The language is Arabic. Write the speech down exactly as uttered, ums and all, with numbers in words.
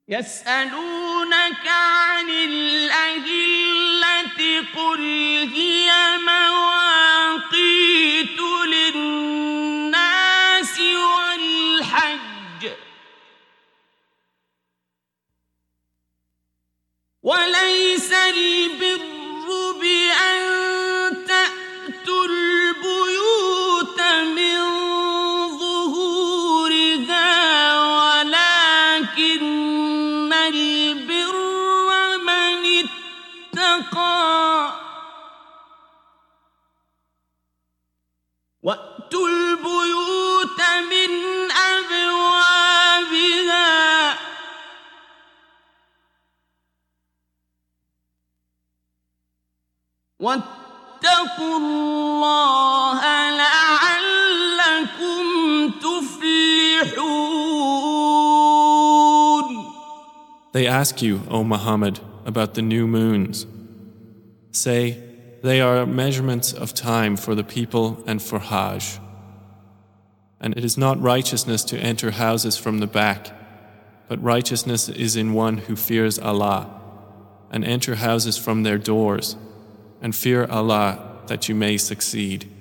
يسألونك عن الأهلة قل هي مواقيت للناس والحج وليس البر بأن تأتوا البيوت من ظهورها ولكن البر من اتقى وأتوا البيوت من أبوابها واتقوا الله لعلكم تفلحون. They ask you, O Muhammad, about the new moons. Say, they are measurements of time for the people and for Hajj. And it is not righteousness to enter houses from the back, but righteousness is in one who fears Allah, and enter houses from their doors, and fear Allah that you may succeed.